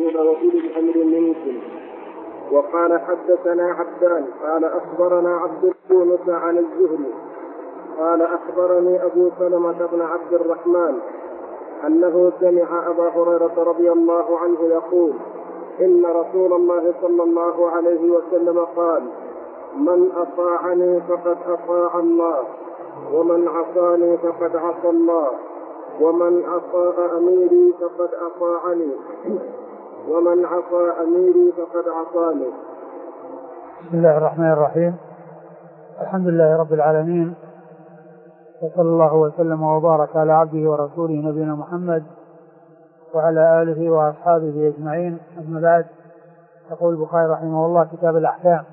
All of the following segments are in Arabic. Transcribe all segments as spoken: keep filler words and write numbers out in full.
وأولي الأمر منكم. وقال حدثنا عبدان قال أخبرنا عبد يونس عن الزهري قال أخبرني أبو سلمة بن عبد الرحمن أنه سمع أبا هريرة رضي الله عنه يقول إن رسول الله صلى الله عليه وسلم قال من أطاعني فقد أطاع الله ومن عصاني فقد عصى الله ومن أطاع أميري فقد أطاعني ومن عصى أميري فقد عصاني. بسم الله الرحمن الرحيم. الحمد لله رب العالمين، وصلى الله وسلم وبارك على عبده ورسوله نبينا محمد وعلى آله وأصحابه أجمعين. أما بعد، يقول البخاري رحمه الله كتاب الأحكام.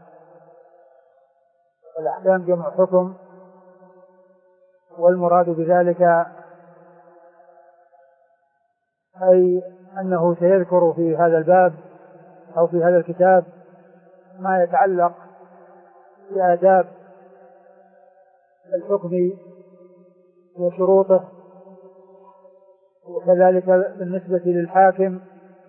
الأحكام جمع حكم، والمراد بذلك أي أنه سيذكر في هذا الباب أو في هذا الكتاب ما يتعلق بآداب الحكم وشروطه، وكذلك بالنسبة للحاكم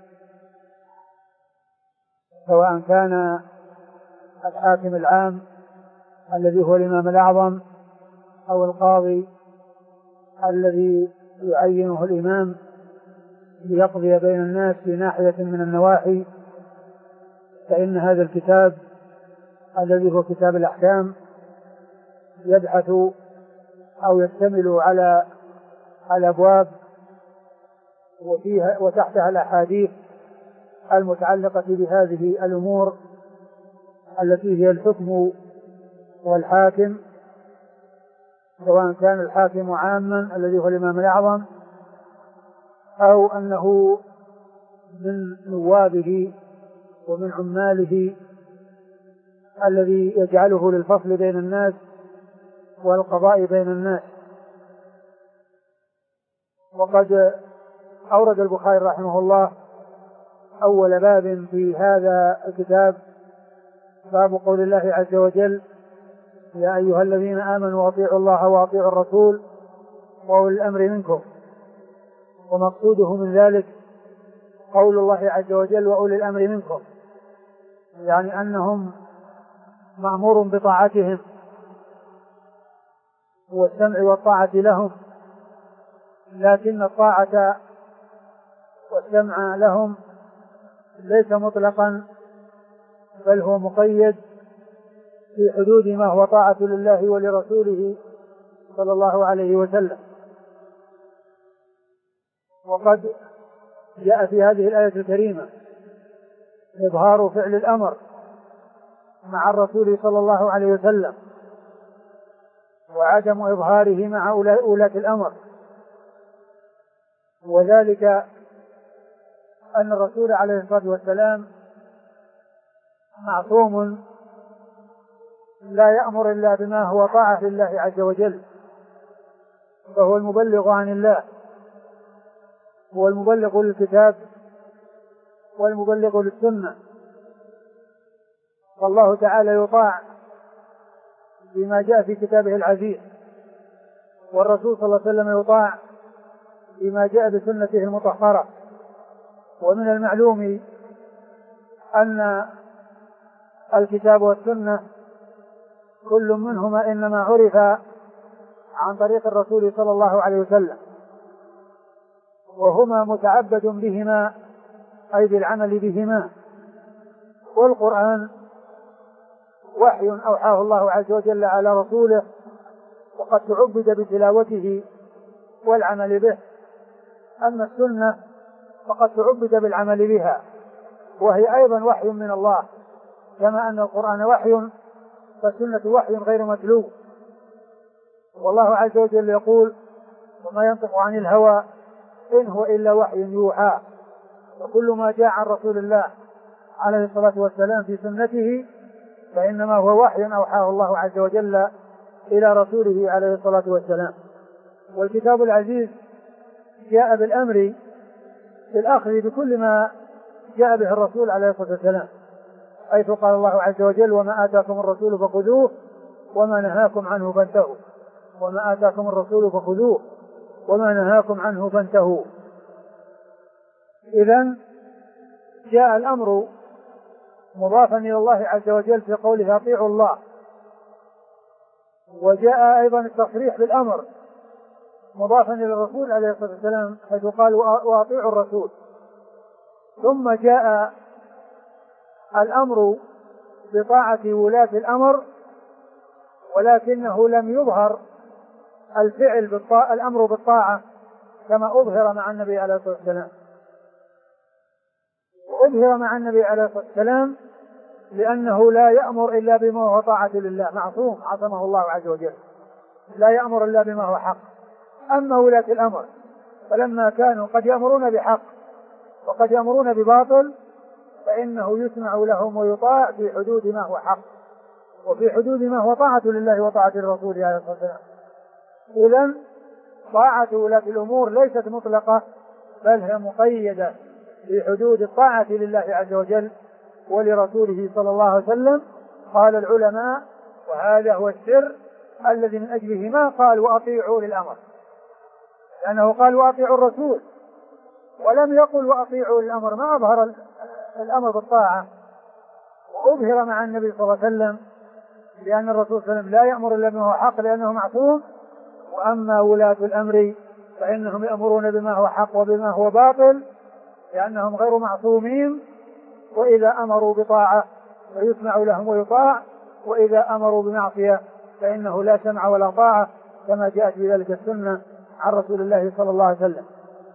سواء كان الحاكم العام الذي هو الإمام الأعظم أو القاضي الذي يعينه الإمام ليقضي بين الناس في ناحية من النواحي. فإن هذا الكتاب الذي هو كتاب الأحكام يبحث أو يشتمل على الأبواب وفيها وتحتها الأحاديث المتعلقة بهذه الأمور التي هي الحكم والحاكم، سواء كان الحاكم عاما الذي هو الإمام الأعظم أو أنه من نوابه ومن عماله الذي يجعله للفصل بين الناس والقضاء بين الناس. وقد أورد البخاري رحمه الله أول باب في هذا الكتاب باب قول الله عز وجل يا أيها الذين آمنوا أطيعوا الله وأطيعوا الرسول وأولي الأمر منكم. ومقصوده من ذلك قول الله عز وجل وأولي الأمر منكم، يعني أنهم مأمور بطاعتهم والسمع والطاعة لهم، لكن الطاعة والسمع لهم ليس مطلقا، بل هو مقيد في حدود ما هو طاعة لله ولرسوله صلى الله عليه وسلم. وقد جاء في هذه الآية الكريمة إظهار فعل الأمر مع الرسول صلى الله عليه وسلم وعدم إظهاره مع أولاة الأمر، وذلك أن الرسول عليه الصلاة والسلام معصوم لا يأمر إلا بما هو طاعة لله عز وجل، فهو المبلغ عن الله، هو المبلغ للكتاب والمبلغ للسنة. فالله تعالى يطاع بما جاء في كتابه العزيز، والرسول صلى الله عليه وسلم يطاع بما جاء بسنته المطهرة. ومن المعلوم أن الكتاب والسنة كل منهما إنما عرف عن طريق الرسول صلى الله عليه وسلم، وهما متعبد بهما أي بالعمل بهما. والقرآن وحي أوحاه الله عز وجل على رسوله، وقد تعبد بتلاوته والعمل به. أما السنة فقد تعبد بالعمل بها، وهي أيضا وحي من الله، كما أن القرآن وحي فالسنة وحي غير متلو. والله عز وجل يقول وما ينطق عن الهوى إن هو إلا وحي يوحى. وكل ما جاء عن رسول الله عليه الصلاة والسلام في سنته فإنما هو وحي أوحاه الله عز وجل إلى رسوله عليه الصلاة والسلام. والكتاب العزيز جاء بالأمر بالأخذ بكل ما جاء به الرسول عليه الصلاة والسلام، حيث قال الله عز وجل وما آتاكم الرسول فخذوه وما نهاكم عنه فانتهوا وما آتاكم الرسول فخذوه وما نهاكم عنه فانتهوا. إذن جاء الأمر مضافا إلى الله عز وجل في قوله أطيعوا الله، وجاء أيضا التصريح بالأمر مضافا إلى الرسول عليه الصلاة والسلام حيث قال وأطيعوا الرسول. ثم جاء الأمر بطاعة ولاة الأمر، ولكنه لم يظهر الفعل بالطاعة الأمر بالطاعة كما أظهر مع النبي عليه الصلاة والسلام. وأظهر مع النبي عليه الصلاة والسلام لأنه لا يأمر إلا بما هو طاعة لله، معصوم عصمه الله عز وجل، لا يأمر إلا بما هو حق. أما ولاة الأمر فلما كانوا قد يأمرون بحق وقد يأمرون بباطل فإنه يسمع لهم ويطاع في حدود ما هو حق وفي حدود ما هو طاعة لله وطاعة الرسول عليه الصلاة والسلام. إذن طاعة ولاة الأمور ليست مطلقة بل هي مقيدة في حدود الطاعة لله عز وجل ولرسوله صلى الله عليه وسلم. قال العلماء وهذا هو السر الذي من أجله ما قال وأطيعوا للأمر، لأنه قال وأطيعوا الرسول ولم يقل وأطيعوا للأمر، ما أظهر الأمر بالطاعة وأظهر مع النبي صلى الله عليه وسلم لأن الرسول صلى الله عليه وسلم لا يأمر إلا بما هو حق لأنه معصوم. وأما ولاة الأمر فإنهم يأمرون بما هو حق وبما هو باطل لأنهم غير معصومين، وإذا أمروا بطاعة فيسمع لهم ويطاع، وإذا أمروا بمعصية فإنه لا سمع ولا طاعة كما جاءت بذلك السنة عن رسول الله صلى الله عليه وسلم.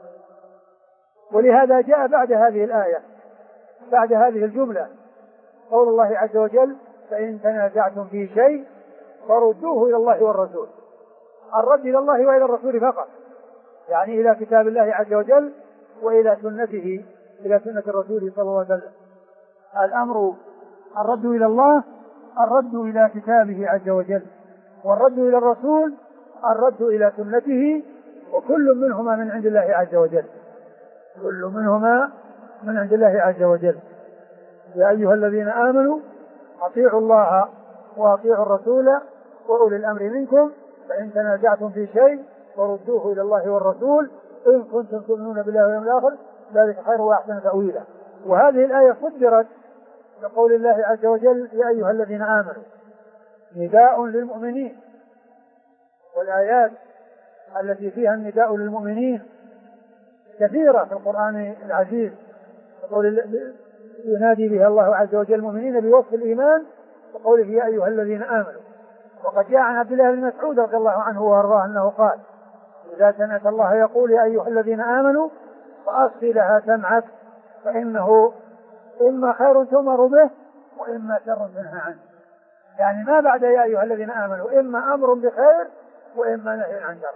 ولهذا جاء بعد هذه الآية بعد هذه الجملة قول الله عز وجل فإن تنازعتم في شيء فردوه إلى الله والرسول. الرد إلى الله وإلى الرسول فقط، يعني إلى كتاب الله عز وجل وإلى سنته إلى سنة الرسول صلى الله عليه وسلم. الأمر الرد إلى الله الرد إلى كتابه عز وجل، والرد إلى الرسول الرد إلى سنته، وكل منهما من عند الله عز وجل كل منهما من عند الله عز وجل. يا أيها الذين آمنوا أطيعوا الله وأطيعوا الرسول وأولي الأمر منكم فإن تنازعتم في شيء فردوه إلى الله والرسول إن كنتم تؤمنون بالله واليوم الآخر ذلك خير وأحسن تأويلا. وهذه الآية صدرت بقول الله عز وجل يا أيها الذين آمنوا، نداء للمؤمنين. والآيات التي فيها النداء للمؤمنين كثيرة في القرآن العزيز، يقول ينادي بها الله عز وجل المؤمنين بوصف الإيمان وقوله يا أيها الذين آمنوا. وقد جاء عن عبد الله بن مسعود رضي الله عنه وارضاه أنه قال إذا سمعت الله يقول يا أيها الذين آمنوا فأصغي لها سمعك فإنه إما خير تؤمر به وإما شر تنهى عنه. يعني ما بعد يا أيها الذين آمنوا إما أمر بخير وإما نهي عن شر،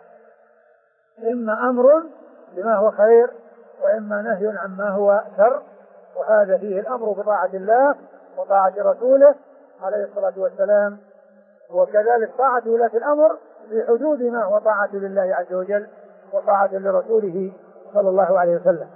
إما أمر بما هو خير وإما نهي عما هو شر. وهذا فيه الأمر بطاعة الله وطاعة رسوله عليه الصلاة والسلام، وكذلك طاعة ولاة الأمر في حدود ما هو طاعة لله عز وجل وطاعة لرسوله صلى الله عليه وسلم.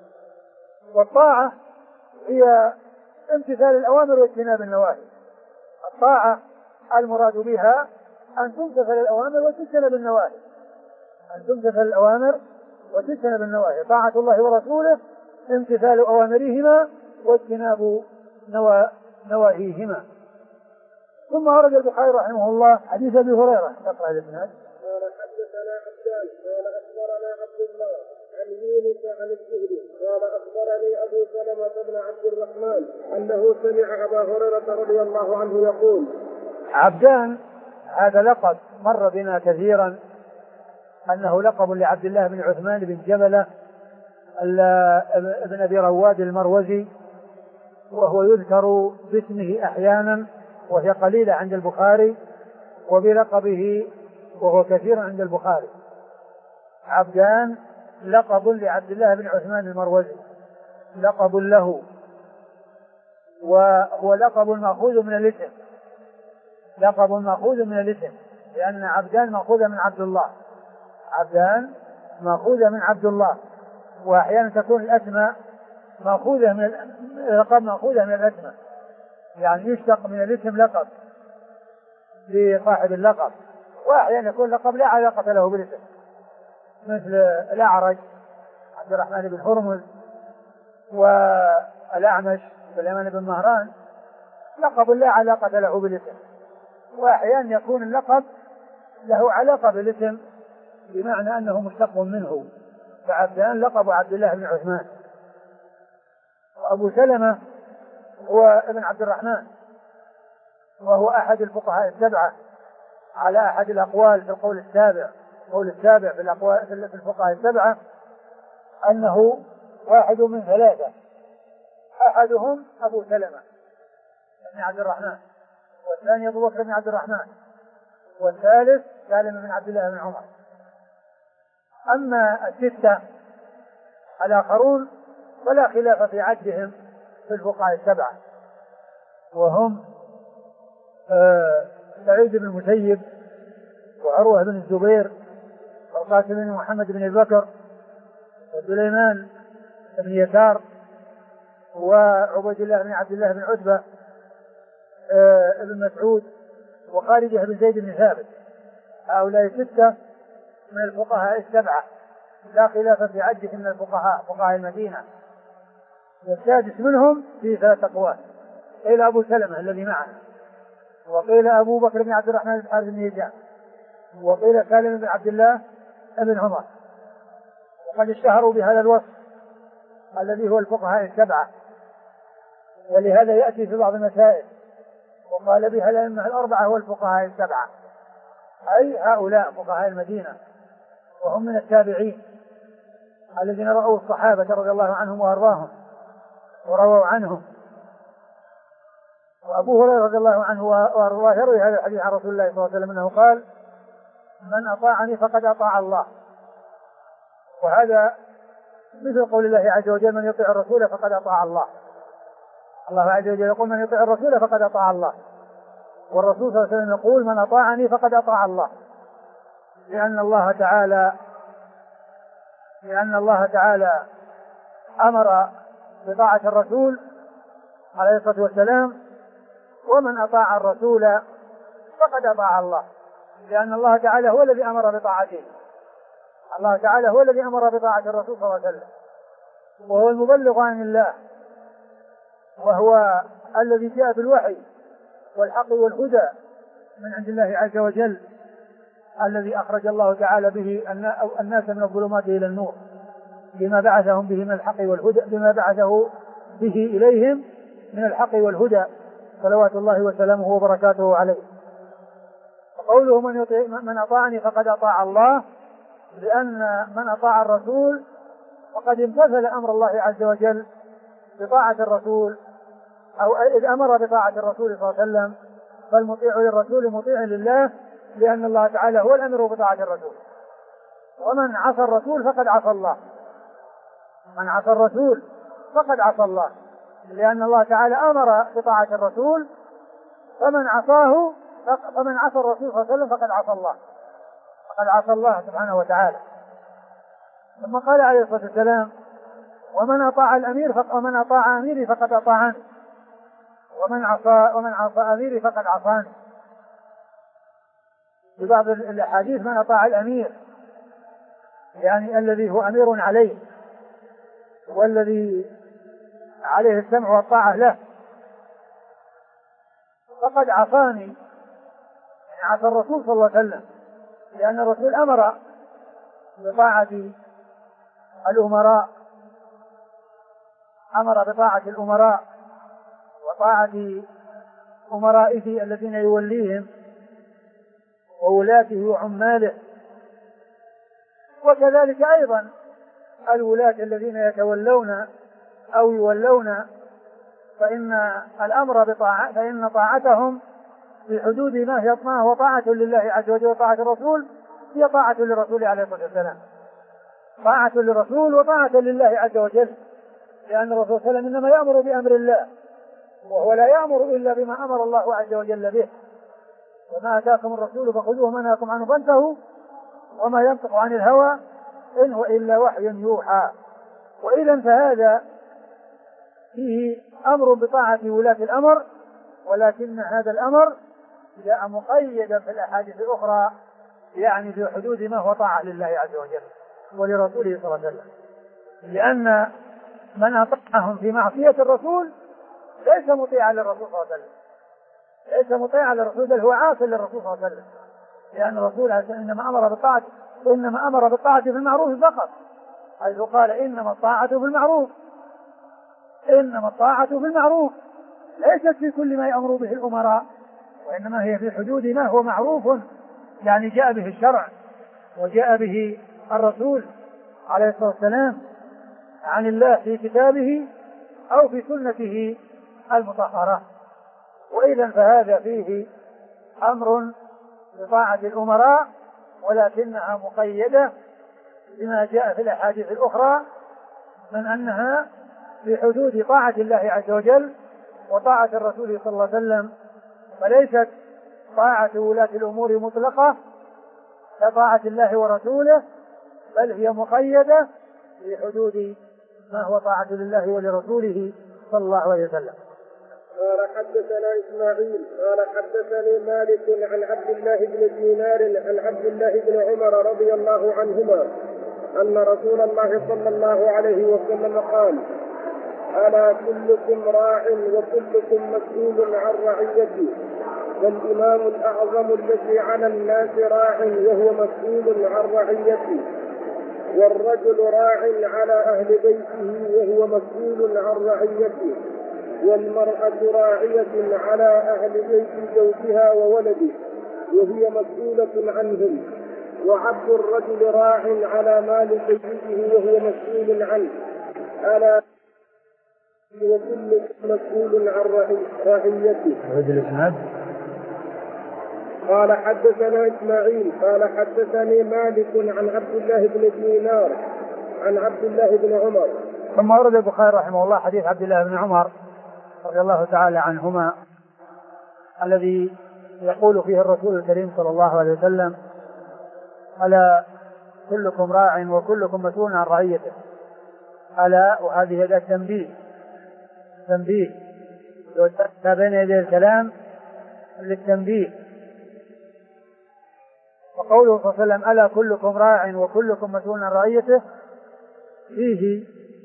والطاعة هي امتثال الأوامر واجتناب النواهي. الطاعة المراد بها أن تمتثل الأوامر وتجتنب النواهي، أن تمتثل الأوامر وتجتنب النواهي. طاعة الله ورسوله امتثال أوامرهما واجتناب نواهيهما. ثم أورد البخاري رحمه الله حديث أبي هريرة يقرأ الإسناد. قال حدثنا عبدان قال أخبرنا عبد الله عن يونس عن الزهري قال أخبرني أبو سلمة بن عبد الرحمن أنه سمع أبا هريرة رضي الله عنه يقول. عبدان هذا لقب مر بنا كثيرا، أنه لقب لعبد الله بن عثمان بن جبلة ابن أبي رواد المروزي، وهو يذكر باسمه أحيانا وهي قليلة عند البخاري، وبلقبه وهو كثير عند البخاري. عبدان لقب لعبد الله بن عثمان المروزي، لقب له، وهو لقب مأخوذ من الاسم، لقب مأخوذ من الاسم، لأن عبدان مأخوذ من عبد الله، عبدان مأخوذ من عبد الله. وأحيانا تكون الأسماء مأخوذة من اللقب مأخوذة من الأسماء، يعني يشتق من الاسم لقب لصاحب اللقب، وأحيانا يكون لقب لا علاقة له بالاسم، مثل الأعرج عبد الرحمن بن هرمز، الأعمش سليمان بن مهران لقب لا علاقة له بالاسم، وأحيانا يكون اللقب له علاقة بالاسم بمعنى أنه مشتق منه، فعبدان لقب عبد الله بن عثمان. وأبو سلمة هو ابن عبد الرحمن، وهو أحد الفقهاء السبعة على أحد الأقوال في القول السابع، القول السابع في الأقوال في الفقهاء السبعة أنه واحد من ثلاثة، أحدهم أبو سلمة بن عبد الرحمن، والثاني أبو بكر بن عبد الرحمن، والثالث سالم بن عبد الله بن عمر. أما الستة الآخرون فلا خلاف في عدهم في الفقهاء السبعة، وهم آه سعيد بن المسيب، وعروة بن الزبير، والقاسم بن محمد بن بكر، وسليمان بن يسار، وعبيد الله بن عبد الله بن عتبة آه بن مسعود، وخارجة بن زيد بن ثابت. هؤلاء ستة من الفقهاء السبعة لا خلاف في عدهم من الفقهاء فقهاء المدينة. والسادس منهم في ثلاث أقوال، قيل أبو سلمة الذي معنا، وقيل أبو بكر بن عبد الرحمن بن حارث بن هشام، وقيل سالم بن عبد الله بن عمر. وقد اشتهروا بهذا الوصف الذي هو الفقهاء السبعة، ولهذا يأتي في بعض المسائل وقال بها الأئمة الأربعة والفقهاء السبعة، أي هؤلاء فقهاء المدينة، وهم من التابعين الذين رأوا الصحابة رضي الله عنهم وأرضاهم ورووا عنهم. وأبو هريرة رضي الله عنه وأرضاه يروي هذا الحديث عن رسول الله صلى الله عليه وسلم أنه قال: من أطاعني فقد أطاع الله. وهذا مثل قول الله عز وجل: من يطيع الرسول فقد أطاع الله. الله عز وجل يقول: من يطيع الرسول فقد أطاع الله، والرسول صلى الله عليه وسلم يقول: من أطاعني فقد أطاع الله، لأن الله تعالى لأن الله تعالى أمر بطاعة الرسول عليه الصلاة والسلام، ومن أطاع الرسول فقد أطاع الله، لأن الله تعالى هو الذي أمر بطاعته. الله تعالى هو الذي أمر بطاعة الرسول صلى الله عليه وسلم، وهو المبلغ عن الله، وهو الذي جاء بالوحي والحق والهدى من عند الله عز وجل، الذي أخرج الله تعالى به الناس من الظلمات إلى النور بما بعثهم به من الحق والهدى، بما بعثه به إليهم من الحق والهدى، صلوات الله وسلامه وبركاته عليه. وقوله من, يطيع من أطاعني فقد أطاع الله، لأن من أطاع الرسول فقد امتثل أمر الله عز وجل بطاعة الرسول، أو إذ أمر بطاعة الرسول صلى الله عليه وسلم، فالمطيع للرسول مطيع لله، لأن الله تعالى هو الأمر بطاعة الرسول. ومن عصى الرسول فقد عصى الله، من عصى الرسول فقد عصى الله، لأن الله تعالى أمر بطاعة الرسول، فمن عصاه فمن عصى الرسول صلى الله عليه وسلم فقد عصى الله، فقد عصى الله سبحانه وتعالى. ثم قال عليه الصلاة والسلام: ومن أطاع الأمير فق... ومن أطاع أميري فقد أطاعني، ومن عصى ومن عصى أميري فقد عصاني. في بعض الأحاديث من أطاع الأمير يعني الذي هو أمير عليه، والذي عليه السمع والطاعة له، فقد عصاني، يعني عصى الرسول صلى الله عليه وسلم، لأن الرسول أمر بطاعة الأمراء، أمر بطاعة الأمراء وطاعة أمرائه الذين يوليهم وولاته وعماله، وكذلك أيضا الولاة الذين يتولون أو يولون، فإن الأمر بطاعة فإن طاعتهم في حدود ما هي ما هو طاعة لله عز وجل وطاعة الرسول هي طاعة للرسول عليه الصلاة والسلام، طاعة للرسول وطاعة لله عز وجل، لأن الرسول صلى الله عليه وسلم إنما يأمر بأمر الله، وهو لا يأمر إلا بما أمر الله عز وجل به. وما أتاكم الرسول فخذوه وما نهاكم عنه فانتهوا وما ينطق عن الهوى إن هو إلا وحي يوحى. وإذا فهذا فيه أمر بطاعة ولاة الأمر، ولكن هذا الأمر جاء مقيدا في الأحاديث الأخرى، يعني في حدود ما هو طاعة لله عز وجل ولرسوله صلى الله عليه وسلم، لأن من أطاعهم في معصية الرسول ليس مطيعا للرسول صلى الله عليه وسلم، ليس مطيعا للرسول بل هو عاص للرسول صلى الله عليه وسلم، لأن الرسول إنما أمر بالطاعة إنما أمر بالطاعة في المعروف فقط، حيث قال إنما الطاعة في المعروف، إنما الطاعة في المعروف ليست في كل ما يأمر به الأمراء، وإنما هي في حدود ما هو معروف، يعني جاء به الشرع وجاء به الرسول عليه الصلاة والسلام عن الله في كتابه أو في سنته المطهرة. وإذا فهذا فيه أمر بطاعة الأمراء، ولكنها مقيدة بما جاء في الأحاديث الأخرى من أنها في حدود طاعة الله عز وجل وطاعة الرسول صلى الله عليه وسلم، وليست طاعة ولاة الأمور مطلقة كطاعة الله ورسوله، بل هي مقيدة في حدود ما هو طاعة لله ولرسوله صلى الله عليه وسلم. قال حدثنا إسماعيل قال حدثني مالك عن عبد الله بن دينار عن عبد الله بن عمر رضي الله عنهما أن رسول الله صلى الله عليه وسلم قال: ألا كلكم راع وكلكم مسؤول عن رعيته، والإمام الأعظم الذي على الناس راع وهو مسؤول عن رعيته، والرجل راع على أهل بيته وهو مسؤول عن رعيته، والمرأة راعية على أهل بيت زوجها وولده وهي مسؤولة عنهم، وعبد الرجل راع على مال سيده وهو مسؤول عنه، ألا وكل مسؤول عن رعيته. قال حدثنا إسماعيل قال حدثني مالك عن عبد الله بن دينار عن عبد الله بن عمر. ثم ورد البخاري رحمه الله حديث عبد الله بن عمر رضي الله تعالى عنهما الذي يقول فيه الرسول الكريم صلى الله عليه وسلم: ألا كلكم راع وكلكم مسؤول عن رعيته. ألا، وهذه هذا التنبيه تنبيه لو بين يدي الكلام للتنبيه. وقوله صلى الله عليه وسلم: ألا كلكم راع وكلكم مسؤول عن رعيته، فيه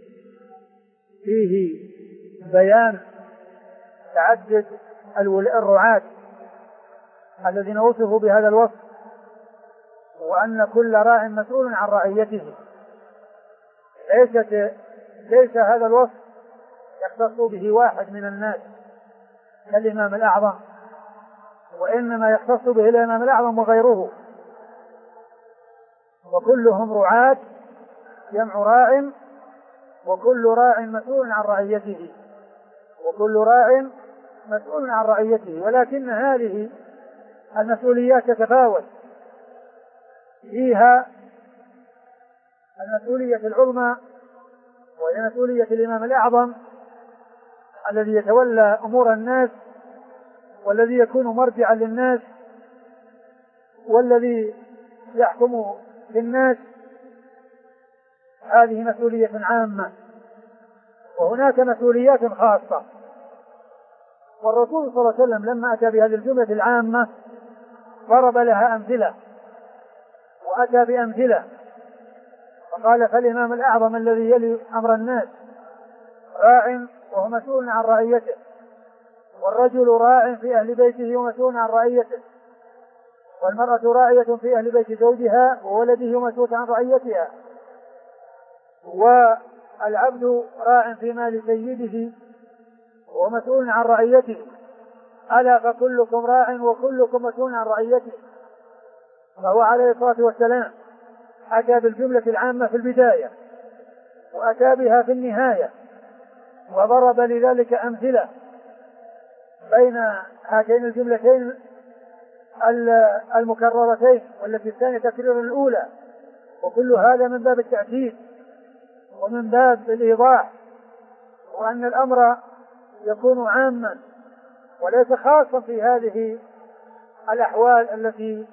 فيه بيان تعدد الرعاة الذين وصفوا بهذا الوصف، وأن كل راع مسؤول عن رعيته. ليست ليس هذا الوصف يختص به واحد من الناس كالإمام الأعظم، وإنما يختص به الإمام الأعظم وغيره، وكلهم رعاة جمع راع، وكل راع مسؤول عن رعيته، وكل راع مسؤول عن رعيته، ولكن هذه المسؤوليات تتفاوت. فيها المسؤولية العظمى وهي مسؤولية الإمام الأعظم الذي يتولى أمور الناس، والذي يكون مرجعا للناس، والذي يحكم في الناس. هذه مسؤولية عامة، وهناك مسؤوليات خاصة. والرسول صلى الله عليه وسلم لما أتى بهذه الجملة العامة ضرب لها أمثلة، وأتى بأمثلة، فقال: فالإمام الأعظم الذي يلي أمر الناس راع وهو مسؤول عن رعيته، والرجل راع في أهل بيته ومسؤول عن رعيته، والمرأة راعية في أهل بيت زوجها وولده ومسؤول عن رعيتها، والعبد راع في مال سيده ومسؤول عن رعيته. ألا فكلكم راع وكلكم مسؤول عن رعيته. فهو عليه الصلاة والسلام أتى بالجملة العامة في البداية، وأتى بها في النهاية، وضرب لذلك أمثلة بين هاتين الجملتين المكررتين، والتي الثانية تكرير الأولى، وكل هذا من باب التأكيد ومن باب الإيضاح، وأن الأمر يكون عاما وليس خاصا في هذه الأحوال التي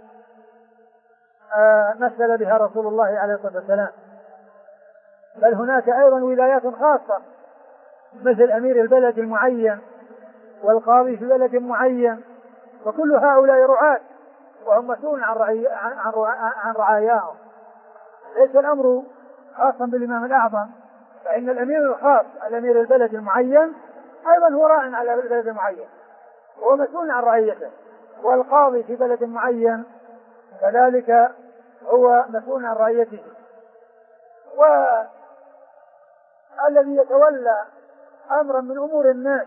مثل بها رسول الله عليه الصلاة والسلام، بل هناك أيضا ولايات خاصة مثل أمير البلد المعين والقاضي في بلد معين، وكل هؤلاء رعاة وهم مسؤول عن, رعي... عن... عن رعاياهم. ليس الأمر خاصا بالإمام الأعظم فإن الأمير الخاص الأمير البلد المعين أيضا هو راع على البلد المعين وهو مسؤول عن رعيته، والقاضي في بلد معين كذلك هو مسؤول عن رعيته. والذي يتولى أمرا من أمور الناس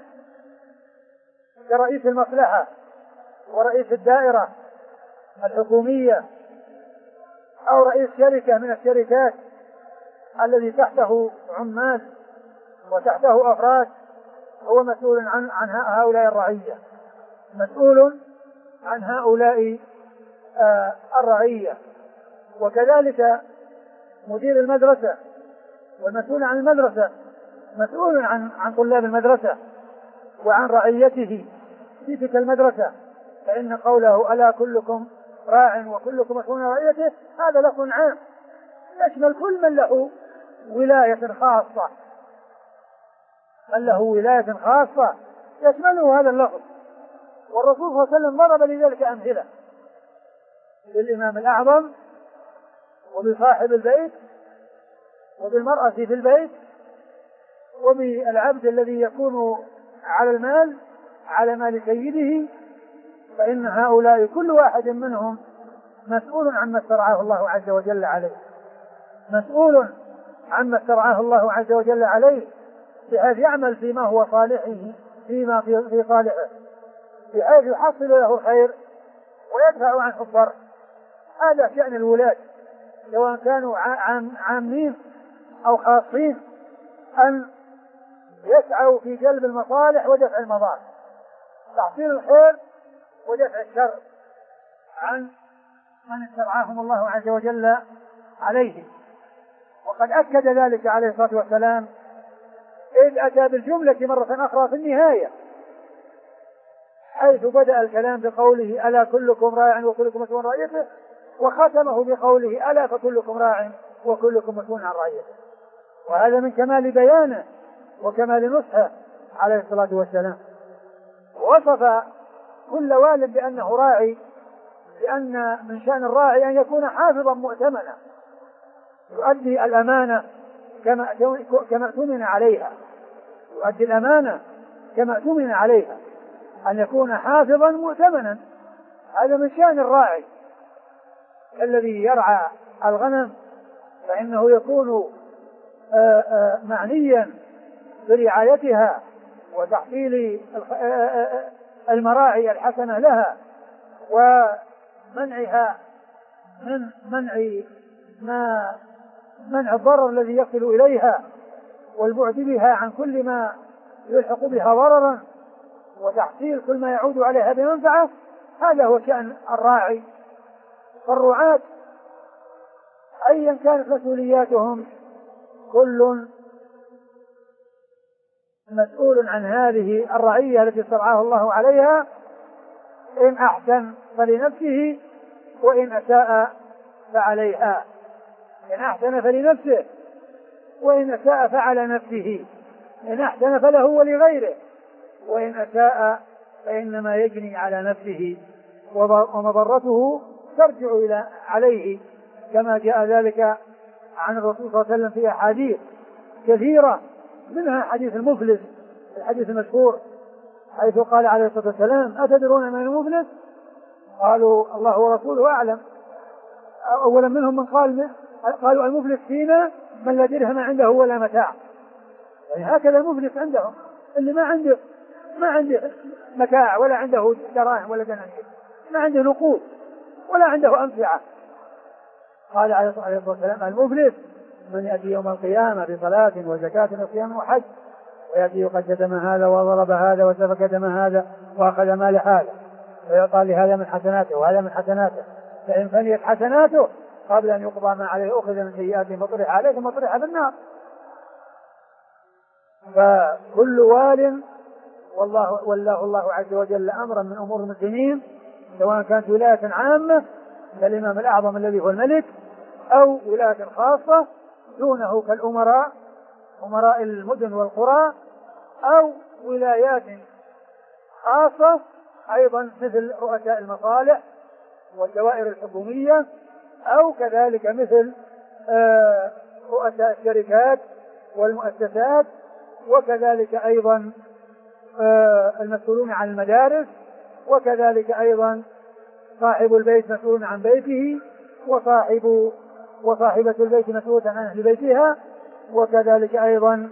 كرئيس المصلحة ورئيس الدائرة الحكومية أو رئيس شركة من الشركات الذي تحته عمال وتحته أفراد، هو مسؤول عن عن هؤلاء الرعية، مسؤول عن هؤلاء آه الرعية. وكذلك مدير المدرسة والمسؤول عن المدرسة مسؤول عن عن طلاب المدرسة وعن رعيته في تلك المدرسة، فإن قوله ألا كلكم راع وكلكم مسؤول عن رعيته هذا لفظ عام يشمل كل من له ولاية خاصة، من له ولاية خاصة يشمله هذا اللفظ. والرسول صلى الله عليه وسلم ضرب لذلك أمثلة بالإمام الأعظم وبصاحب البيت وبالمرأة في البيت وبالعبد الذي يكون على المال على مال سيده، فإن هؤلاء كل واحد منهم مسؤول عما استرعاه الله عز وجل عليه، مسؤول عما استرعاه الله عز وجل عليه، بحيث يعمل فيما هو صالحه فيما في صالحه، بحيث يحصل له الخير ويدفع عنه الضر. هذا شأن الولاة سواء كانوا عامين أو خاصين، أن يسعوا في جلب المصالح ودفع المضار، تحصيل الخير ودفع الشر عن من استرعاهم الله عز وجل عليه. وقد أكد ذلك عليه الصلاة والسلام إذ أتى بالجملة مرة أخرى في النهاية، حيث بدأ الكلام بقوله ألا كلكم راع وكلكم مسؤول عن رعيته، وختمه بقوله ألا فكلكم راع وكلكم مسؤول عن رعيته. وهذا من كمال بيانه وكمال نصحه عليه الصلاة والسلام. وصف كل والد بأنه راعي، لأن من شأن الراعي أن يكون حافظا مؤتمنا يؤدي الأمانة كما كما اؤتمن عليها، يؤدي الأمانة كما اؤتمن عليها، أن يكون حافظا مؤتمنا. هذا من شأن الراعي الذي يرعى الغنم، فإنه يكون آآ آآ معنيا برعايتها وتحصيل المراعي الحسنة لها ومنعها من منع ما منع الضرر الذي يصل إليها والبعد بها عن كل ما يلحق بها ضررا وتحصيل كل ما يعود عليها بمنفعة. هذا هو شأن الراعي. فالرعاة أيا كانت مسؤولياتهم كل مسؤول عن هذه الرعية التي استرعاه الله عليها، إن أحسن فلنفسه وإن أساء فعليها، إن أحسن فلنفسه وإن أساء فعلى نفسه، إن أحسن فله ولغيره وإن أساء فإنما يجني على نفسه ومضرته ترجع إلى عليه، كما جاء ذلك عن الرسول صلى الله عليه وسلم في أحاديث كثيرة، منها حديث المفلس الحديث المشهور حيث قال عليه الصلاة والسلام أتدرون من المفلس؟ قالوا الله ورسوله أعلم. أولا منهم من قال قالوا المفلس فينا من لا درهم عنده ولا متاع، يعني هكذا المفلس عندهم اللي ما عنده ما عنده متاع ولا عنده دراهم ولا دنانير، ما عنده نقود ولا عنده أمتعة. قال عليه الصلاة والسلام المفلس من يأتي يوم القيامة بصلاة وزكاة وصيام وحج ويأتي قد شتم هذا وضرب هذا وسفك دم هذا وأخذ مال هذا، فيقال لهذا من حسناته وهذا من حسناته، فإن فنيت حسناته قبل أن يقضى ما عليه أخذ من سيئاته فطرح عليه ثم طرح بالنار. فكل وال والله والله الله عز وجل أمرا من أمور المسلمين، سواء كانت ولاية عامة كالإمام الأعظم الذي هو الملك أو ولاية خاصة دونه كالأمراء أمراء المدن والقرى، أو ولايات خاصة أيضا مثل رؤساء المصالح والدوائر الحكومية، أو كذلك مثل رؤساء الشركات والمؤسسات، وكذلك أيضا المسؤولون عن المدارس، وكذلك أيضا صاحب البيت مسؤول عن بيته، وصاحب وصاحبة البيت مسؤولة عن أهل بيتها، وكذلك أيضا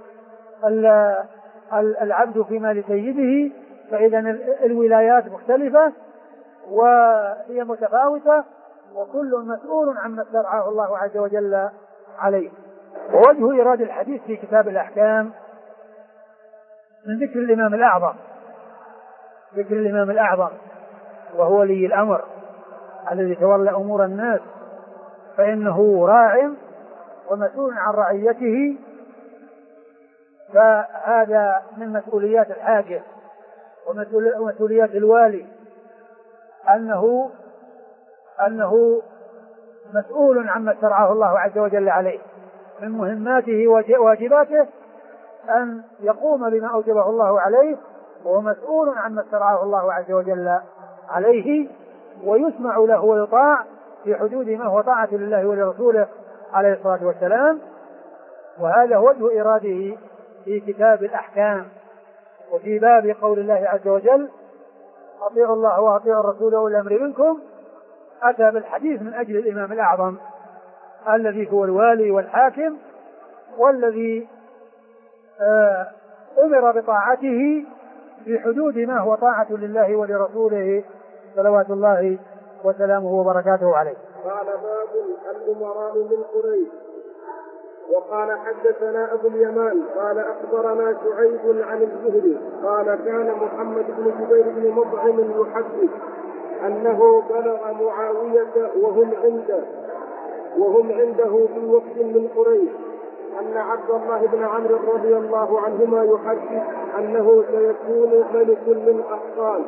العبد في مال سيده. فإذا الولايات مختلفة وهي متفاوتة، وكل مسؤول عما استرعاه الله عز وجل عليه. ووجه إيراد الحديث في كتاب الأحكام من ذكر الإمام الأعظم، ذكر الإمام الأعظم وهو ولي الأمر الذي تولى أمور الناس، فإنه راع ومسؤول عن رعيته، فهذا من مسؤوليات الحاكم ومسؤوليات الوالي أنه أنه مسؤول عما استرعاه الله عز وجل عليه. من مهماته وواجباته أن يقوم بما أوجبه الله عليه، وهو مسؤول عما استرعاه الله عز وجل عليه، ويسمع له ويطاع في حدود ما هو طاعة لله ولرسوله عليه الصلاة والسلام. وهذا وجه إراده في كتاب الأحكام. وفي باب قول الله عز وجل أطيعوا الله وأطيعوا الرسول وأولي الأمر منكم، أتى بالحديث من أجل الإمام الأعظم الذي هو الوالي والحاكم، والذي آه أمر بطاعته في حدود ما هو طاعة لله ولرسوله صلوات الله وسلامه وبركاته عليه. قال باب الأمراء من قريش. وقال حدثنا أبو اليمان قال أخبرنا شعيب عن الزهري قال كان محمد بن جبير بن مطعم يحدث أنه بلغ معاوية وهم عنده وهم عنده في وفد من قريش أن عبد الله بن عمرو رضي الله عنهما يحدث أنه سيكون ملك من أحصان،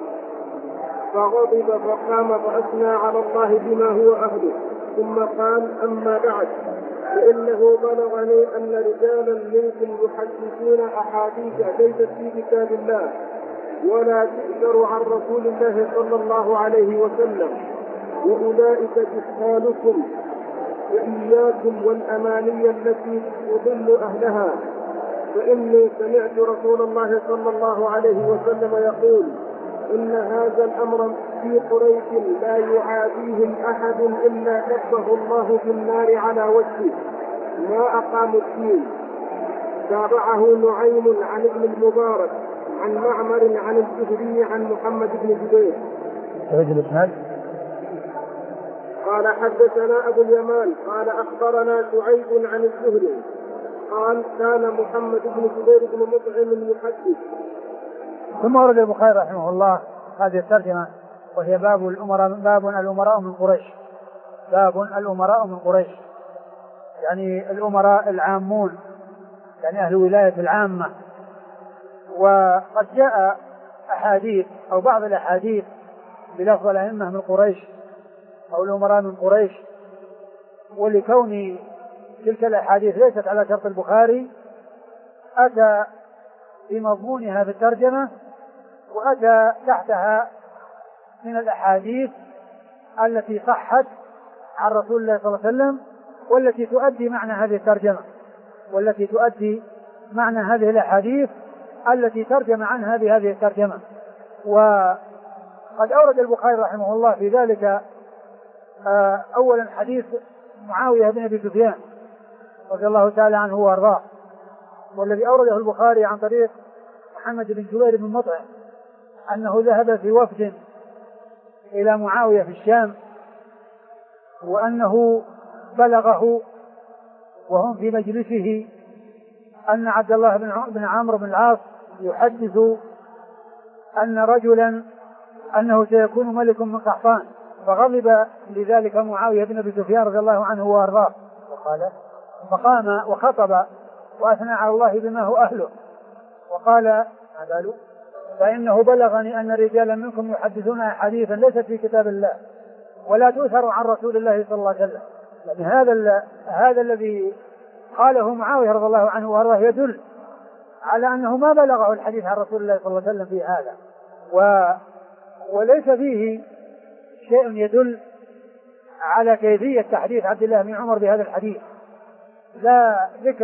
فغضب فقام فأثنى على الله بما هو أهله، ثم قال أما بعد فإنه بلغني أن رجالا منكم يحدثون أحاديث ليست في كتاب الله ولا تؤثر عن رسول الله صلى الله عليه وسلم، وأولئك جهالكم، وإياكم والأماني التي تضل أهلها، فإني سمعت رسول الله صلى الله عليه وسلم يقول إن هذا الأمر في قريش لا يعاديهم أحد إلا كبه الله في النار على وجهه ما أقاموا الدين. تابعه نعيم عن ابن المبارك عن معمر عن الزهري عن محمد بن جبير. قال حدثنا أبو اليمان قال أخبرنا شعيب عن الزهري قال كان محمد بن جبير بن مطعم يحدث. ثم ورد البخاري رحمه الله هذه الترجمة، وهي باب الأمراء باب الأمراء من قريش. باب الأمراء من قريش يعني الأمراء العامون، يعني أهل ولاية العامة. وقد جاء أحاديث أو بعض الأحاديث بلفظ الأئمة من قريش أو الأمراء من قريش، ولكون تلك الأحاديث ليست على شرط البخاري أتى في مضمونها في الترجمة، وأتى تحتها من الأحاديث التي صحت عن رسول الله صلى الله عليه وسلم، والتي تؤدي معنى هذه الترجمة والتي تؤدي معنى هذه الأحاديث التي ترجم عنها بهذه الترجمة. وقد أورد البخاري رحمه الله في ذلك أولا حديث معاوية بن أبي سفيان رضي الله تعالى عنه وأرضاه، والذي أورده البخاري عن طريق محمد بن جبير بن مطعم أنه ذهب في وفد إلى معاوية في الشام، وأنه بلغه وهم في مجلسه أن عبد الله بن عمرو بن العاص يحدث أن رجلا أنه سيكون ملك من قحطان، فغضب لذلك معاوية بن أبي سفيان رضي الله عنه وأرضاه، وقال فقام وخطب وأثنى على الله بما هو أهله، وقال ما باله فإنه بلغني أن رجالا منكم يحدثون حديثا ليست في كتاب الله ولا تؤثر عن رسول الله صلى الله عليه وسلم. يعني هذا هذا الذي قاله معاوية رضي الله عنه وأرضاه يدل على أنه ما بلغه الحديث عن رسول الله صلى الله عليه وسلم في هذا، و وليس فيه شيء يدل على كيفية تحديث عبد الله بن عمر بهذا الحديث، لا ذكر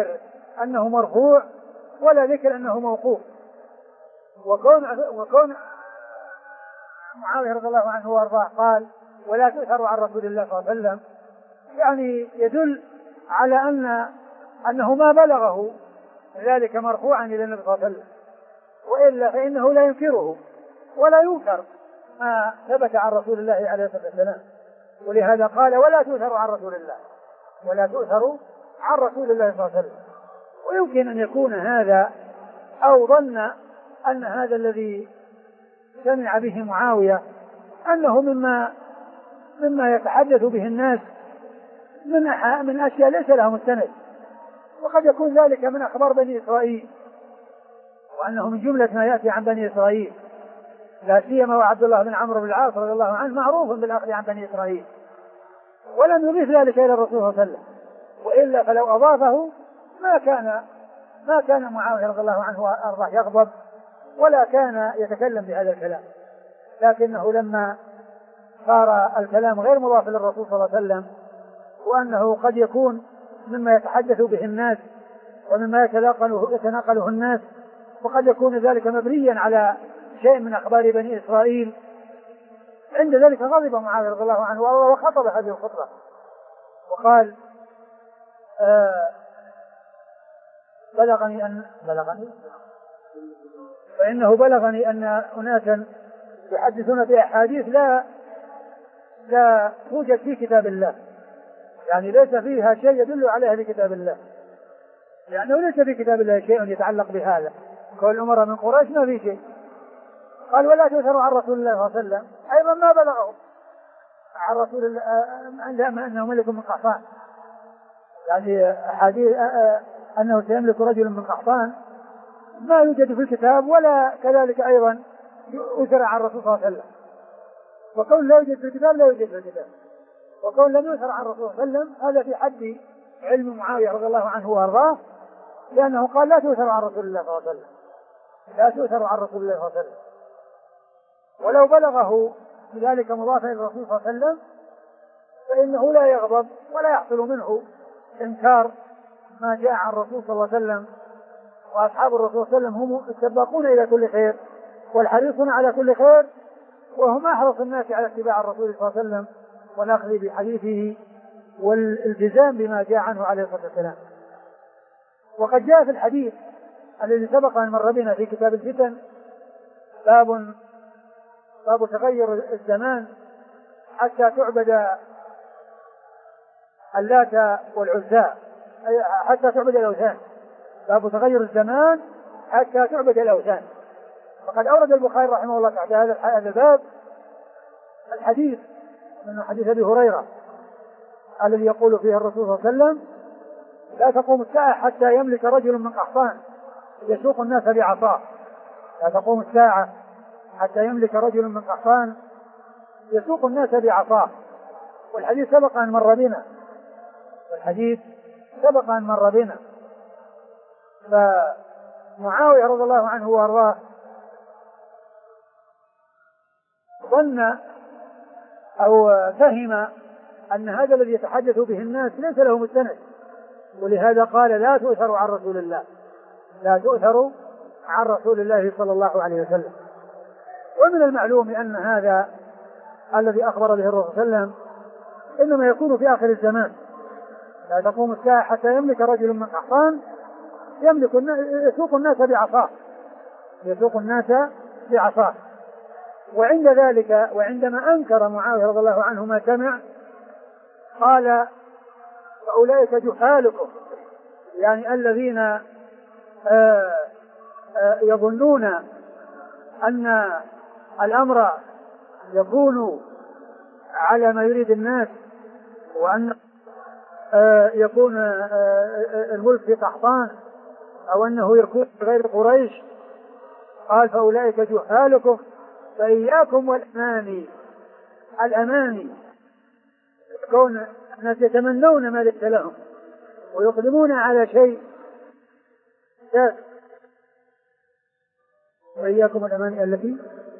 أنه مرفوع ولا ذكر أنه موقوف. وكون وكون معاوية رضي الله عنه وارضاه قال ولا تؤثر عن رسول الله صلى الله عليه وسلم، يعني يدل على أن أنه ما بلغه ذلك مرفوعا إلى النبي صلى الله عليه وسلم، وإلا فإنه لا ينكره ولا ينكر ما ثبت عن رسول الله عليه الصلاة والسلام. ولهذا قال ولا تؤثر عن رسول الله، ولا تؤثر عن رسول الله صلى الله عليه وسلم. ويمكن أن يكون هذا أو ظن أن هذا الذي سمع به معاوية أنه مما مما يتحدث به الناس من من أشياء ليس لها مستند، وقد يكون ذلك من أخبار بني إسرائيل، وأنه من جملة ما يأتي عن بني إسرائيل، لا سيما وعبد الله بن عمرو بن العاص رضي الله عنه معروف بالأخذ عن بني إسرائيل، ولم يضيف ذلك إلى الرسول صلى الله عليه وسلم، وإلا فلو أضافه ما كان ما كان معاوية رضي الله عنه وأرضاه يغضب ولا كان يتكلم بهذا الكلام، لكنه لما صار الكلام غير مضاف للرسول صلى الله عليه وسلم، وأنه قد يكون مما يتحدث به الناس ومما يتناقله, يتناقله الناس، وقد يكون ذلك مبنيا على شيء من أخبار بني إسرائيل، عند ذلك غضب معاوية رضي الله عنه وخطب هذه الخطبة وقال آه بلغني أن بلغني فإنه بلغني أن أناسا يحدثون بأحاديث لا لا توجد في كتاب الله، يعني ليس فيها شيء يدل عليها في كتاب الله، لأنه ليس في كتاب الله شيء يتعلق بهذا، كل الأمراء من قريش ما في شيء. قال ولا تؤثر عن رسول الله صلى الله عليه وسلم، أيضا ما بلغه عن رسول الله عندما أنه ملك من قحطان، يعني أحاديث أنه سيملك رجل من قحطان ما يوجد في الكتاب، ولا كذلك أيضا أثر عن الرسول صلى الله عليه وسلم. وكون لا يوجد في الكتاب لا يوجد في الكتاب، وكون لم يؤثر عن الرسول صلى الله عليه وسلم هذا في حد علم معاوية رضي الله عنه وأرضاه، لأنه قال لا تؤثر عن رسول الله صلى الله عليه وسلم، لا تؤثر عن رسول الله صلى الله عليه وسلم. ولو بلغه بذلك مضافا إلى الرسول صلى الله عليه وسلم فإنه لا يغضب ولا يحصل منه إنكار ما جاء عن الرسول صلى الله عليه وسلم. وأصحاب الرسول صلى الله عليه وسلم هم السباقون إلى كل خير والحريصون على كل خير، وهم أحرص الناس على اتباع الرسول صلى الله عليه وسلم والأخذ بحديثه والالتزام بما جاء عنه عليه الصلاة والسلام. وقد جاء في الحديث الذي سبق أن مر بنا في كتاب الفتن باب باب تغير الزمان حتى تعبد اللات والعزى، حتى تعبد الأوثان، باب تغير الزمان حتى تعبد الأوثان. وقد أورد البخاري رحمه الله تحت هذا الباب الحديث من حديث أبي هريرة الذي يقول فيه الرسول صلى الله عليه وسلم لا تقوم الساعة حتى يملك رجل من قحطان يسوق الناس بعصاه، لا تقوم الساعة حتى يملك رجل من قحطان يسوق الناس بعصاه. والحديث سبق أن مر بنا والحديث سبق أن مر بنا فمعاوية رضي الله عنه وارضاه ظن أو فهم أن هذا الذي يتحدث به الناس ليس له مستند، ولهذا قال لا تؤثر عن رسول الله، لا تؤثر عن رسول الله صلى الله عليه وسلم. ومن المعلوم أن هذا الذي أخبر به الرسول صلى الله عليه وسلم إنما يكون في آخر الزمان، لا تقوم الساعة حتى يملك رجل من قحطان يملك يسوق الناس بعصاه، يسوق الناس بعصاه. وعند ذلك وعندما أنكر معاوية رضي الله عنه ما سمع قال فأولئك جهالكم، يعني الذين آآ آآ يظنون أن الأمر يكون على ما يريد الناس، وأن يكون الملك في قحطان أو أنه يكون غير قريش. قال فأولئك جهالكم فإياكم والأماني، الأماني كون الناس يتمنون ما ليس لهم ويقدمون على شيء ذات. وإياكم الأماني التي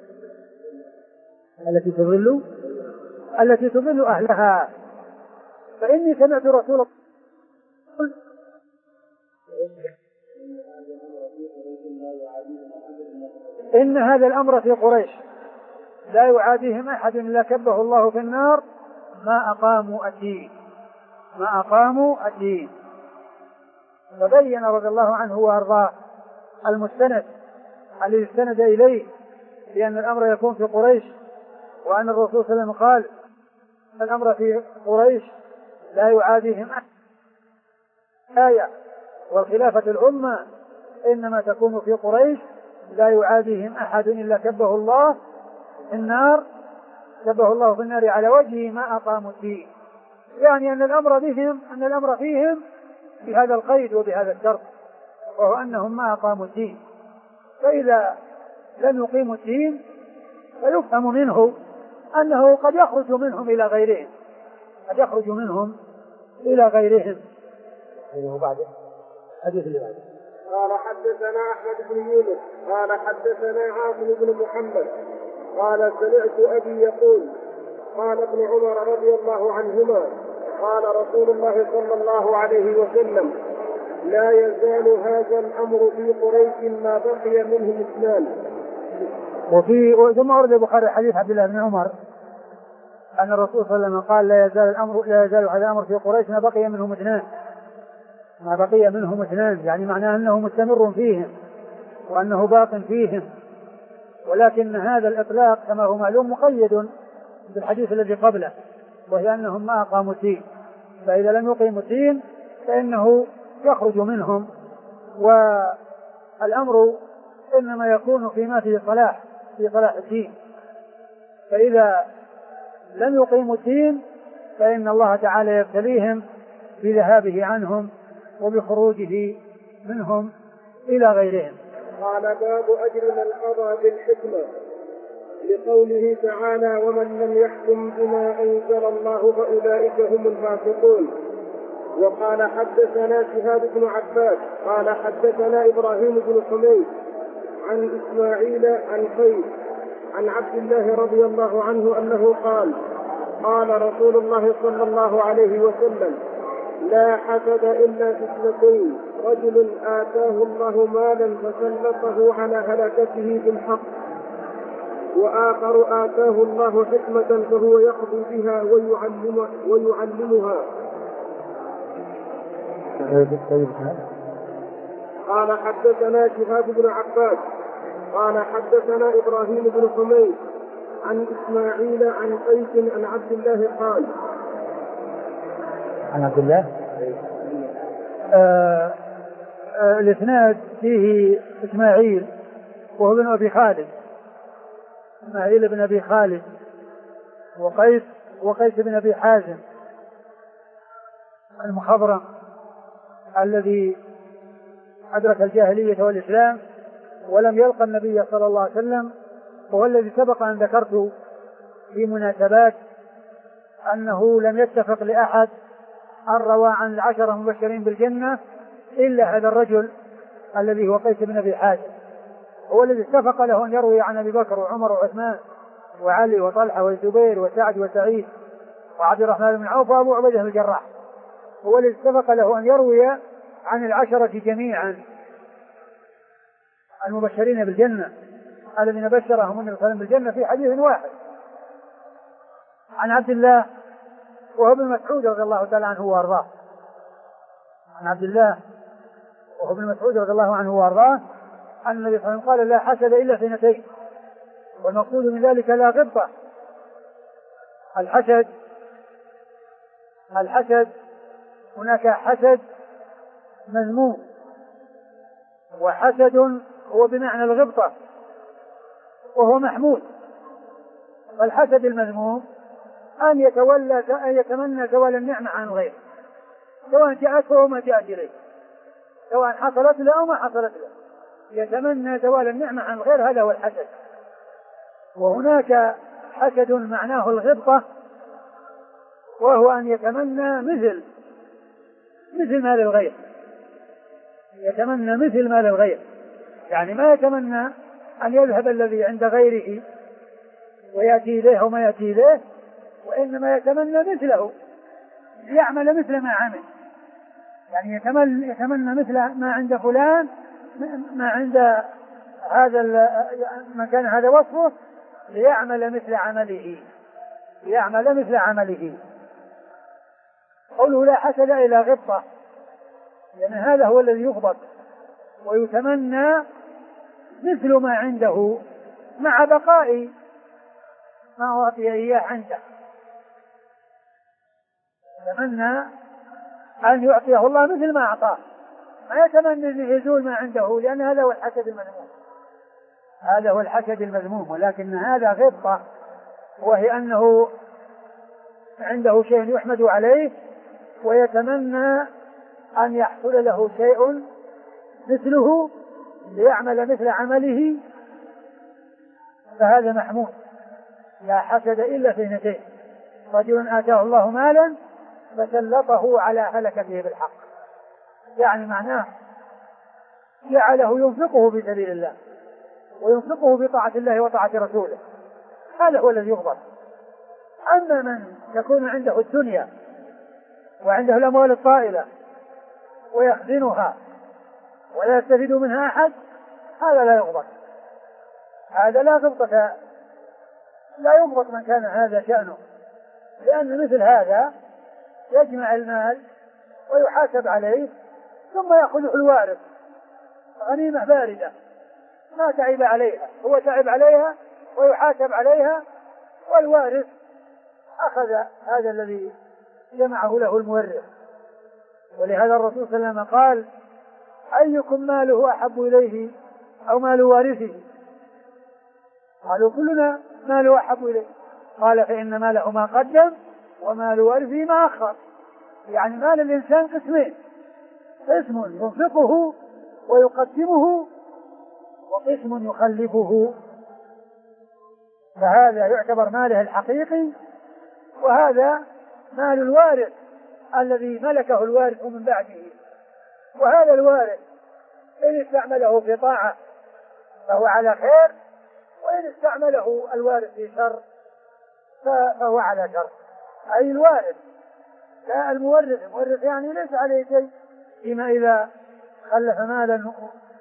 التي تضل التي تضل أهلها، فإني سمعت رسول الله إن هذا الأمر في قريش لا يعاديهم أحد إلا كبه الله في النار ما أقاموا الدين ما أقاموا الدين. فبين رضي الله عنه وأرضاه المستند الذي استند إليه بأن الأمر يكون في قريش، وأن الرسول صلى الله عليه وسلم قال الأمر في قريش لا يعاديهم أحد. آية والخلافة الأمة إنما تكون في قريش لا يعاديهم أحد إلا كبه الله في النار كبه الله في النار على وجه ما أقاموا الدين. يعني أن الأمر بهم أن الأمر فيهم بهذا القيد وبهذا الشرط، وهو أنهم ما أقاموا الدين. فإذا لم يقيموا الدين فيفهم منه أنه قد يخرج منهم إلى غيرهم قد يخرج منهم إلى غيرهم. بعده حديث اللي بعده. قال حدثنا أحمد بن يونس قال حدثنا عاصم بن محمد قال سمعت أبي يقول قال ابن عمر رضي الله عنهما قال رسول الله صلى الله عليه وسلم لا يزال هذا الأمر في قريش ما بقي منهم اثنان. وفي ثم ورد البخاري حديث عبد الله بن عمر أن الرسول صلى الله عليه وسلم قال لا يزال الأمر لا يزال هذا الأمر في قريش ما بقي منهم اثنان ما بقي منهم اثنان يعني معناه أنه مستمر فيهم وأنه باق فيهم، ولكن هذا الإطلاق كما هو معلوم مقيد بالحديث الذي قبله، وهي أنهم ما أقاموا الدين. فإذا لم يقيموا الدين فإنه يخرج منهم، والأمر إنما يكون فيما فيه صلاح في صلاح الدين. فإذا لم يقيموا الدين فإن الله تعالى يبتليهم بذهابه عنهم وبخروجه منهم إلى غيرهم. قال باب أجر من قضى بالحكمة لقوله تعالى ومن لم يحكم بما أنزل الله فأولئك هم الفاسقون. وقال حدثنا شهاب بن عباس قال حدثنا إبراهيم بن حميد عن إسماعيل عن قيس عن عبد الله رضي الله عنه أنه قال قال رسول الله صلى الله عليه وسلم لا حسد إلا في اثنتين رجل آتاه الله مالا فسلطه على هلكته بالحق وآخر آتاه الله حكمة فهو يقضي بها ويعلم ويعلمها. قال حدثنا شهاب بن عباس قال حدثنا إبراهيم بن حميد عن إسماعيل عن قيس عن عبد الله قال عن عبد الله آه آه الإسناد فيه إسماعيل وهو بن أبي خالد إسماعيل بن أبي خالد وقيس وقيس بن أبي حازم المخضرم الذي أدرك الجاهلية والإسلام ولم يلقى النبي صلى الله عليه وسلم، وهو الذي سبق أن ذكرت في مناسبات أنه لم يتفق لأحد أن روى عن العشرة المبشرين بالجنة إلا هذا الرجل الذي هو قيس بن أبي حازم، هو الذي اتفق له أن يروي عن أبي بكر وعمر وعثمان وعلي وطلحة والزبير وسعد وسعيد وعبد الرحمن بن عوف وأبو عبيدة بن الجراح، هو الذي اتفق له أن يروي عن العشرة جميعا المبشرين بالجنة الذين بشرهم النبي صلى الله عليه وسلم بالجنة في حديث واحد. عن عبد الله وهو ابن مسعود رضي الله تعالى عنه وارضاه عن عبد الله وهو ابن مسعود رضي الله عنه وارضاه أن النبي صلى الله عليه وسلم قال لا حسد إلا في اثنتين، والمقصود من ذلك لا غبطة. الحسد الحسد هناك حسد مذموم، وحسد هو بمعنى الغبطة وهو محمود. والحسد المذموم أن يتولى أن يتمنى زوال النعمة عن غيره، سواء جاءته أو ما جاءت إليه، سواء حصلت له أو ما حصلت له، يتمنى زوال النعمة عن غير، هذا هو الحسد. وهناك حسد معناه الغبطة، وهو أن يتمنى مثل مثل ما للغير، يتمنى مثل ما للغير، يعني ما يتمنى أن يذهب الذي عند غيره ويأتي إليه وما يأتي إليه، وإنما يتمنى مثله، يعمل مثل ما عمل، يعني يتمنى, يتمنى مثل ما عند فلان، ما عند هذا من كان هذا وصفه، ليعمل مثل عمله، ليعمل مثل عمله. قوله لا حسد إلى غبطة، لأن يعني هذا هو الذي يغبط ويتمنى مثل ما عنده مع بقاء ما أعطي إياه عنده. يتمنى أن يعطيه الله مثل ما أعطاه، ما يتمنى أن يزول ما عنده، لأن هذا هو الحسد المذموم، هذا هو الحسد المذموم. ولكن هذا غبطة، وهي أنه عنده شيء يحمد عليه ويتمنى أن يحصل له شيء مثله ليعمل مثل عمله، فهذا محمود. لا حسد إلا في اثنتين: رجل آتاه الله مالا فسلطه على هلكته بالحق، يعني معناه جعله ينفقه في سبيل الله وينفقه في طاعة الله وطاعة رسوله، هذا هو الذي يغضب. أما من تكون عنده الدنيا وعنده الأموال الطائلة ويخزنها ولا يستفيد منها أحد، هذا لا يغضب، هذا لا غبطة، لا يغضب من كان هذا شأنه، لأن مثل هذا يجمع المال ويحاسب عليه ثم يأخذه الوارث غنيمة باردة ما تعب عليها، هو تعب عليها ويحاسب عليها، والوارث أخذ هذا الذي جمعه له المورث. ولهذا الرسول صلى الله عليه وسلم قال: أيكم ماله أحب إليه أو مال وارثه؟ قالوا: كلنا ماله أحب إليه. قال: فإن ماله ما قدم ومال وارثه ما أخر. يعني مال الإنسان قسمين: قسم ينفقه ويقدمه، وقسم يخلفه، فهذا يعتبر ماله الحقيقي، وهذا مال الوارث الذي ملكه الوارث من بعده. وهذا الوارث إن استعمله في طاعة فهو على خير، وإن استعمله الوارث في شر فهو على شر. أي الوارث لا المورث، المورث يعني ليس عليه شيء فيما إذا خلف مالا،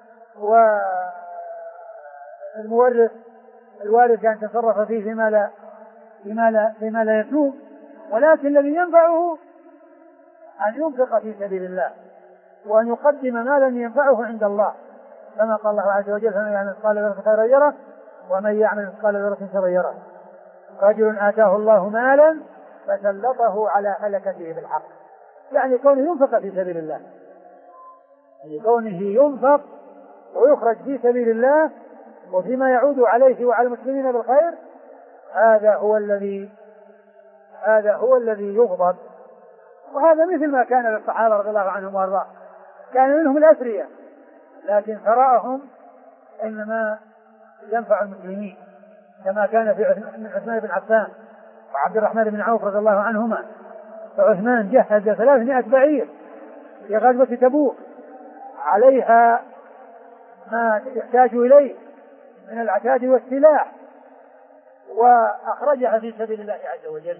والمورث الوارث يعني تصرف فيه فيما لا فيما لا فيما لا يسوء، ولكن الذي ينفعه أن ينفق في سبيل الله وأن يقدم مالا ينفعه عند الله، كما قال الله عز وجل: فمن يعمل مثقال ذرة خيرا يره ومن يعمل مثقال ذرة شرا يره. رجل آتاه الله مالا فسلطه على هلكته بالحق، يعني كونه ينفق في سبيل الله، يعني كونه ينفق ويخرج في سبيل الله وفيما يعود عليه وعلى المسلمين بالخير، هذا هو الذي هذا هو الذي يغضب. وهذا مثل ما كان للصحابة رضي الله عنهم وارضاهم، كان منهم الأثرياء لكن ثراءهم إنما ينفع المسلمين، كما كان في عثمان بن عفان وعبد الرحمن بن عوف رضي الله عنهما. فعثمان جهز ثلاثمائة بعير في غزوة تبوك عليها ما يحتاج إليه من العتاد والسلاح، وأخرجها في سبيل الله عز وجل،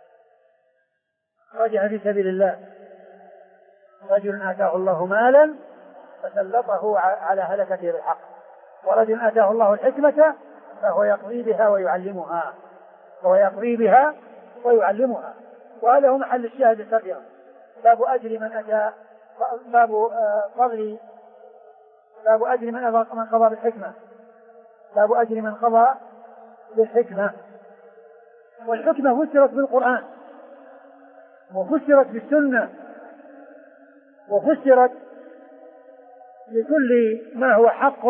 أخرجها في سبيل الله. رجل آتاه الله مالا فسلطه على هلكته بالحق، ورجل آتاه الله الحكمة فهو يقضي بها ويعلمها فهو يقضي بها ويعلمها. وهذا هو محل الشاهد الكبير: باب أجر من أتى باب فضل باب أجر من قضى بالحكمة باب أجر من قضى بالحكمة. والحكمة فسرت بالقرآن وفسرت بالسنة وفسرت بكل ما هو حق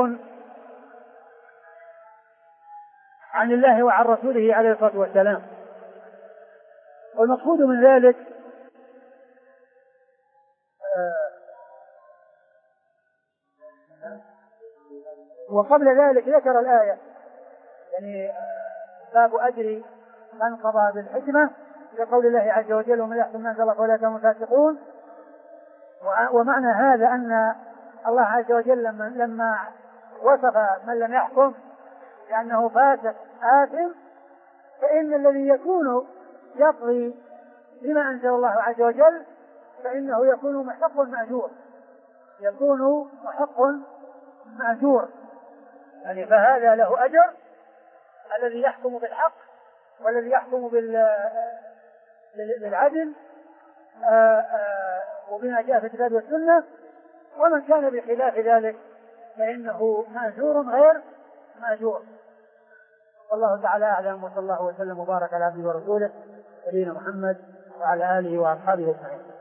عن الله وعن رسوله عليه الصلاة والسلام. والمقصود من ذلك وقبل ذلك ذكر الآية، يعني باب أجر من قضى بالحكمة، لقول الله عز وجل: ومن يحكم ما أنزل الله فأولئك هم الفاسقون. ومعنى هذا أن الله عز وجل لما, لما وصف من لم يحكم لأنه فاسق آثم، فإن الذي يكون يقضي بما أنزل الله عز وجل فإنه يكون محق مأجور، يكون محق مأجور، يعني فهذا له أجر الذي يحكم بالحق والذي يحكم بالعدل وبما جاء في الكتاب والسنة، ومن كان بخلاف ذلك فإنه مأجور غير مأجور. والله تعالى أعلم، وصلى الله وسلم وبارك على عبده ورسوله نبينا محمد وعلى آله وأصحابه أجمعين.